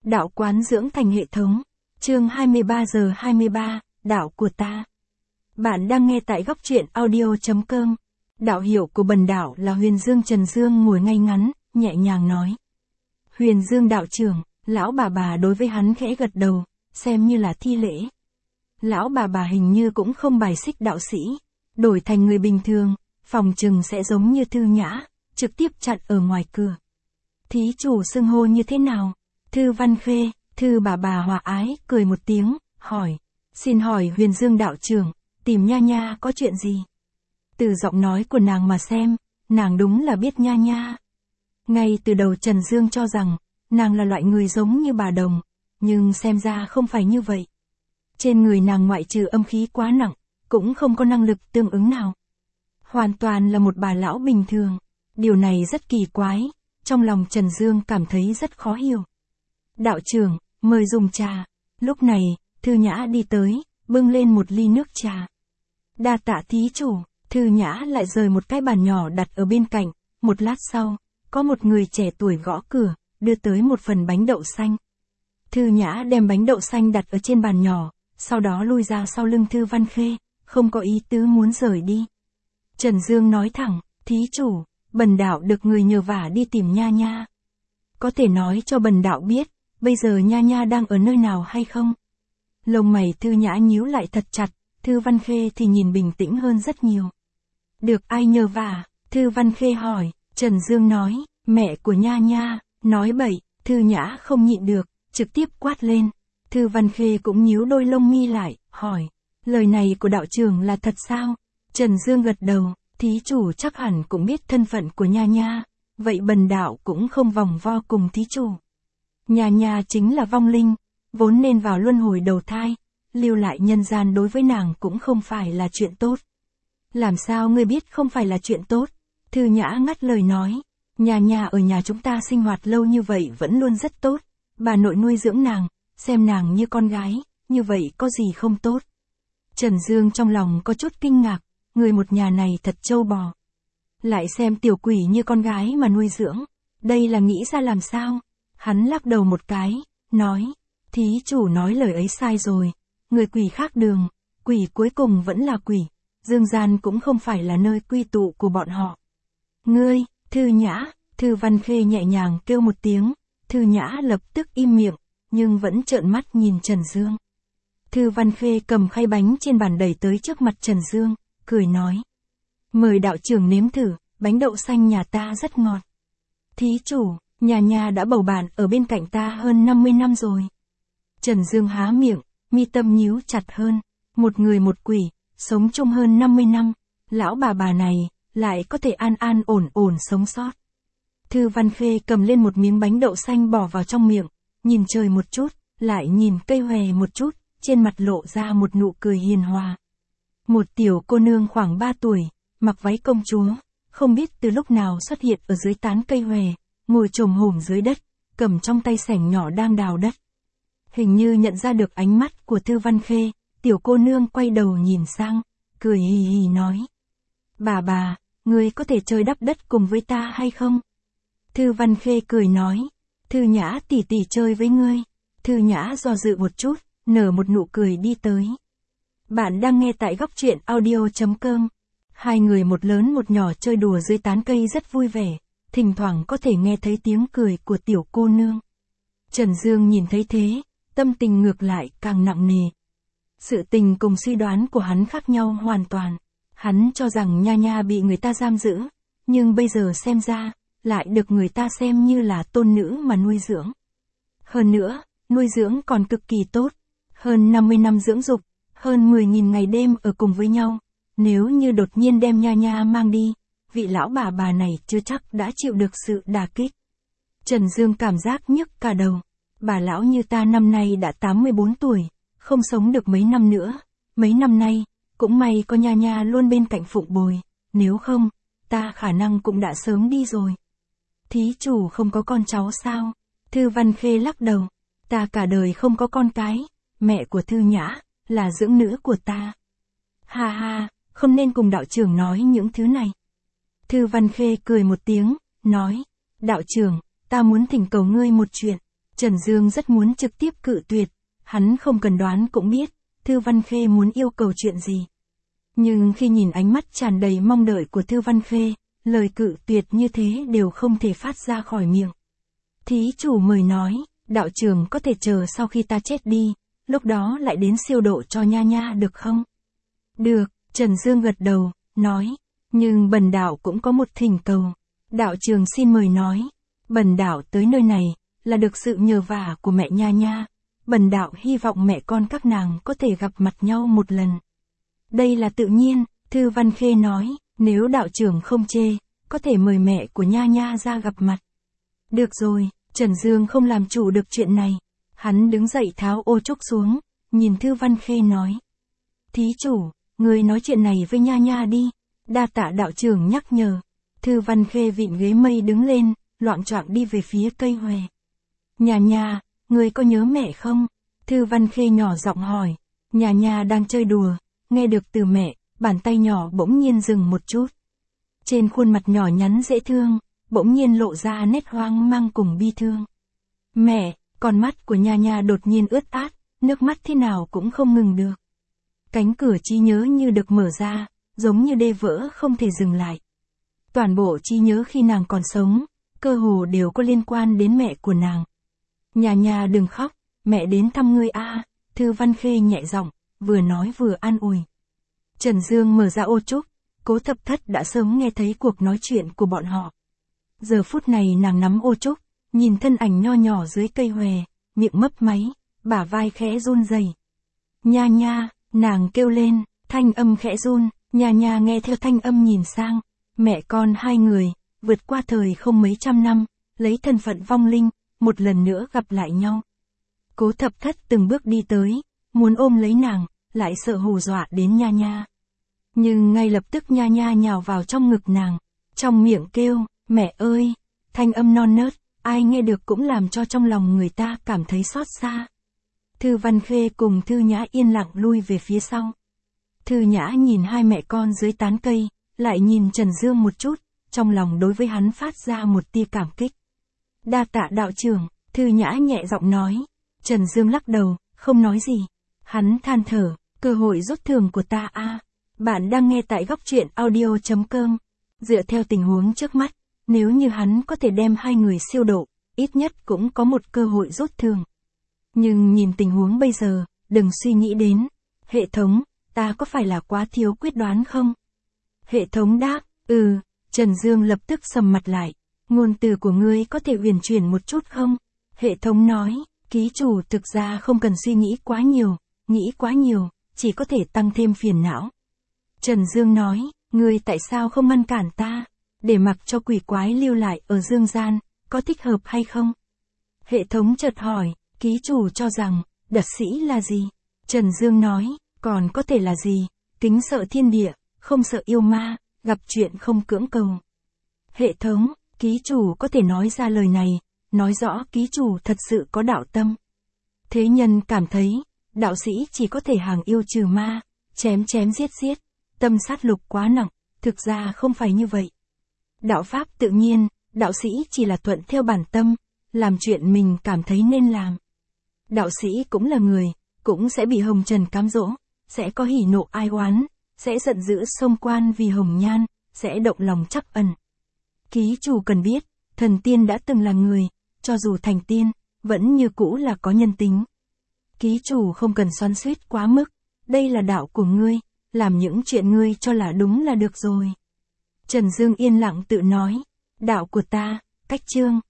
Đạo quán dưỡng thành hệ thống. Chương 23 giờ 23, đạo của ta. Bạn đang nghe tại góc truyện audio.com. Đạo hiệu của bần đạo là Huyền Dương. Trần Dương ngồi ngay ngắn, nhẹ nhàng nói. Huyền Dương đạo trưởng, lão bà đối với hắn khẽ gật đầu, xem như là thi lễ. Lão bà hình như cũng không bài xích đạo sĩ, đổi thành người bình thường, phòng chừng sẽ giống như Thư Nhã, trực tiếp chặn ở ngoài cửa. Thí chủ xưng hô như thế nào? Thư Văn Khê. Thư bà hòa ái, cười một tiếng, hỏi. Xin hỏi Huyền Dương đạo trưởng, tìm Nha Nha có chuyện gì? Từ giọng nói của nàng mà xem, nàng đúng là biết Nha Nha. Ngay từ đầu Trần Dương cho rằng, nàng là loại người giống như bà Đồng, nhưng xem ra không phải như vậy. Trên người nàng ngoại trừ âm khí quá nặng, cũng không có năng lực tương ứng nào. Hoàn toàn là một bà lão bình thường. Điều này rất kỳ quái, trong lòng Trần Dương cảm thấy rất khó hiểu. Đạo trưởng, mời dùng trà. Lúc này, Thư Nhã đi tới, bưng lên một ly nước trà. Đa tạ thí chủ. Thư Nhã lại rời một cái bàn nhỏ đặt ở bên cạnh. Một lát sau, có một người trẻ tuổi gõ cửa, đưa tới một phần bánh đậu xanh. Thư Nhã đem bánh đậu xanh đặt ở trên bàn nhỏ, sau đó lui ra sau lưng Thư Văn Khê, không có ý tứ muốn rời đi. Trần Dương nói thẳng, thí chủ, bần đạo được người nhờ vả đi tìm Nha Nha. Có thể nói cho bần đạo biết, bây giờ Nha Nha đang ở nơi nào hay không? Lông mày Thư Nhã nhíu lại thật chặt, Thư Văn Khê thì nhìn bình tĩnh hơn rất nhiều. Được ai nhờ vả? Thư Văn Khê hỏi. Trần Dương nói, mẹ của Nha Nha. Nói bậy. Thư Nhã không nhịn được, trực tiếp quát lên. Thư Văn Khê cũng nhíu đôi lông mi lại, hỏi. Lời này của đạo trưởng là thật sao? Trần Dương gật đầu, thí chủ chắc hẳn cũng biết thân phận của Nha Nha. Vậy bần đạo cũng không vòng vo cùng thí chủ. Nha Nha chính là vong linh, vốn nên vào luân hồi đầu thai, lưu lại nhân gian đối với nàng cũng không phải là chuyện tốt. Làm sao ngươi biết không phải là chuyện tốt? Thư Nhã ngắt lời nói, Nha Nha ở nhà chúng ta sinh hoạt lâu như vậy vẫn luôn rất tốt, bà nội nuôi dưỡng nàng, xem nàng như con gái, như vậy có gì không tốt? Trần Dương trong lòng có chút kinh ngạc, người một nhà này thật trâu bò. Lại xem tiểu quỷ như con gái mà nuôi dưỡng, đây là nghĩ ra làm sao? Hắn lắc đầu một cái, nói, thí chủ nói lời ấy sai rồi, người quỷ khác đường, quỷ cuối cùng vẫn là quỷ, dương gian cũng không phải là nơi quy tụ của bọn họ. Ngươi, Thư Nhã. Thư Văn Khê nhẹ nhàng kêu một tiếng, Thư Nhã lập tức im miệng, nhưng vẫn trợn mắt nhìn Trần Dương. Thư Văn Khê cầm khay bánh trên bàn đẩy tới trước mặt Trần Dương, cười nói. Mời đạo trưởng nếm thử, bánh đậu xanh nhà ta rất ngọt. Thí chủ, Nha Nha đã bầu bạn ở bên cạnh ta hơn 50 năm rồi. Trần Dương há miệng, mi tâm nhíu chặt hơn. Một người một quỷ, sống chung hơn 50 năm, lão bà này, lại có thể an ổn sống sót. Thư Văn Khê cầm lên một miếng bánh đậu xanh bỏ vào trong miệng, nhìn trời một chút, lại nhìn cây hòe một chút, trên mặt lộ ra một nụ cười hiền hòa. Một tiểu cô nương khoảng 3 tuổi, mặc váy công chúa, không biết từ lúc nào xuất hiện ở dưới tán cây hòe, ngồi chồm hổm dưới đất, cầm trong tay xẻng nhỏ đang đào đất. Hình như nhận ra được ánh mắt của Thư Văn Khê, tiểu cô nương quay đầu nhìn sang, cười hì hì nói. Bà, ngươi có thể chơi đắp đất cùng với ta hay không? Thư Văn Khê cười nói, Thư Nhã tỷ tỷ chơi với ngươi. Thư Nhã do dự một chút, nở một nụ cười đi tới. Bạn đang nghe tại góc truyện audio.com. Hai người một lớn một nhỏ chơi đùa dưới tán cây rất vui vẻ, thỉnh thoảng có thể nghe thấy tiếng cười của tiểu cô nương. Trần Dương nhìn thấy thế, tâm tình ngược lại càng nặng nề. Sự tình cùng suy đoán của hắn khác nhau hoàn toàn. Hắn cho rằng Nha Nha bị người ta giam giữ, nhưng bây giờ xem ra, lại được người ta xem như là tôn nữ mà nuôi dưỡng. Hơn nữa, nuôi dưỡng còn cực kỳ tốt, hơn 50 năm dưỡng dục, hơn 10.000 ngày đêm ở cùng với nhau. Nếu như đột nhiên đem Nha Nha mang đi, vị lão bà này chưa chắc đã chịu được sự đả kích. Trần Dương cảm giác nhức cả đầu. Bà lão như ta năm nay đã 84 tuổi, không sống được mấy năm nữa. Mấy năm nay, cũng may có Nha Nha luôn bên cạnh phụng bồi, nếu không, ta khả năng cũng đã sớm đi rồi. Thí chủ không có con cháu sao? Thư Văn Khê lắc đầu. Ta cả đời không có con cái, mẹ của Thư Nhã, là dưỡng nữ của ta. Ha ha, không nên cùng đạo trưởng nói những thứ này. Thư Văn Khê cười một tiếng, nói, đạo trưởng, ta muốn thỉnh cầu ngươi một chuyện. Trần Dương rất muốn trực tiếp cự tuyệt, hắn không cần đoán cũng biết, Thư Văn Khê muốn yêu cầu chuyện gì. Nhưng khi nhìn ánh mắt tràn đầy mong đợi của Thư Văn Khê, lời cự tuyệt như thế đều không thể phát ra khỏi miệng. Thí chủ mời nói, đạo trưởng có thể chờ sau khi ta chết đi, lúc đó lại đến siêu độ cho nha nha được không? Được, Trần Dương gật đầu, nói, nhưng bần đạo cũng có một thỉnh cầu. Đạo trưởng xin mời nói, bần đạo tới nơi này, là được sự nhờ vả của mẹ nha nha, bần đạo hy vọng mẹ con các nàng có thể gặp mặt nhau một lần. Đây là tự nhiên, Thư Văn Khê nói, nếu đạo trưởng không chê, có thể mời mẹ của nha nha ra gặp mặt. Được rồi, Trần Dương không làm chủ được chuyện này. Hắn đứng dậy tháo ô trúc xuống, nhìn Thư Văn Khê nói. Thí chủ, người nói chuyện này với nha nha đi, đa tạ đạo trưởng nhắc nhở. Thư Văn Khê vịn ghế mây đứng lên, loạng choạng đi về phía cây huệ. Nha nha, người có nhớ mẹ không? Thư Văn Khê nhỏ giọng hỏi. Nha nha đang chơi đùa, nghe được từ mẹ, bàn tay nhỏ bỗng nhiên dừng một chút. Trên khuôn mặt nhỏ nhắn dễ thương, bỗng nhiên lộ ra nét hoang mang cùng bi thương. Mẹ, con mắt của nha nha đột nhiên ướt át, nước mắt thế nào cũng không ngừng được. Cánh cửa trí nhớ như được mở ra, giống như đê vỡ không thể dừng lại. Toàn bộ trí nhớ khi nàng còn sống, cơ hồ đều có liên quan đến mẹ của nàng. Nha nha đừng khóc, mẹ đến thăm ngươi a. Thư Văn Khê nhẹ giọng, vừa nói vừa an ủi. Trần Dương mở ra ô trúc, Cố Thập Thất đã sớm nghe thấy cuộc nói chuyện của bọn họ. Giờ phút này nàng nắm ô trúc, nhìn thân ảnh nho nhỏ dưới cây hòe, miệng mấp máy, bả vai khẽ run rẩy. Nha nha, nàng kêu lên, thanh âm khẽ run, nha nha nghe theo thanh âm nhìn sang, mẹ con hai người, vượt qua thời không mấy trăm năm, lấy thân phận vong linh, một lần nữa gặp lại nhau. Cố Thập Thất từng bước đi tới, muốn ôm lấy nàng, lại sợ hù dọa đến nha nha. Nhưng ngay lập tức nha nha nhào vào trong ngực nàng, trong miệng kêu, mẹ ơi, thanh âm non nớt, ai nghe được cũng làm cho trong lòng người ta cảm thấy xót xa. Thư Văn Khê cùng Thư Nhã yên lặng lui về phía sau. Thư Nhã nhìn hai mẹ con dưới tán cây, lại nhìn Trần Dương một chút, trong lòng đối với hắn phát ra một tia cảm kích. Đa tạ đạo trưởng, Thư Nhã nhẹ giọng nói. Trần Dương lắc đầu, không nói gì. Hắn than thở, cơ hội rút thưởng của ta a. Bạn đang nghe tại góc truyện audio.com. Dựa theo tình huống trước mắt, nếu như hắn có thể đem hai người siêu độ, ít nhất cũng có một cơ hội rút thưởng. Nhưng nhìn tình huống bây giờ, đừng suy nghĩ đến. Hệ thống, ta có phải là quá thiếu quyết đoán không? Hệ thống đáp, Trần Dương lập tức sầm mặt lại. Ngôn từ của ngươi có thể huyền chuyển một chút không? Hệ thống nói, ký chủ thực ra không cần suy nghĩ quá nhiều, chỉ có thể tăng thêm phiền não. Trần Dương nói, ngươi tại sao không ngăn cản ta, để mặc cho quỷ quái lưu lại ở dương gian, có thích hợp hay không? Hệ thống chợt hỏi, ký chủ cho rằng, đật sĩ là gì? Trần Dương nói, còn có thể là gì? Kính sợ thiên địa, không sợ yêu ma, gặp chuyện không cưỡng cầu. Hệ thống, ký chủ có thể nói ra lời này, nói rõ ký chủ thật sự có đạo tâm. Thế nhân cảm thấy, đạo sĩ chỉ có thể hàng yêu trừ ma, chém giết, tâm sát lục quá nặng, thực ra không phải như vậy. Đạo pháp tự nhiên, đạo sĩ chỉ là thuận theo bản tâm, làm chuyện mình cảm thấy nên làm. Đạo sĩ cũng là người, cũng sẽ bị hồng trần cám dỗ, sẽ có hỉ nộ ai oán, sẽ giận dữ xông quan vì hồng nhan, sẽ động lòng trắc ẩn. Ký chủ cần biết, thần tiên đã từng là người, cho dù thành tiên, vẫn như cũ là có nhân tính. Ký chủ không cần xoắn xuýt quá mức, đây là đạo của ngươi, làm những chuyện ngươi cho là đúng là được rồi. Trần Dương yên lặng tự nói, đạo của ta, cách chương.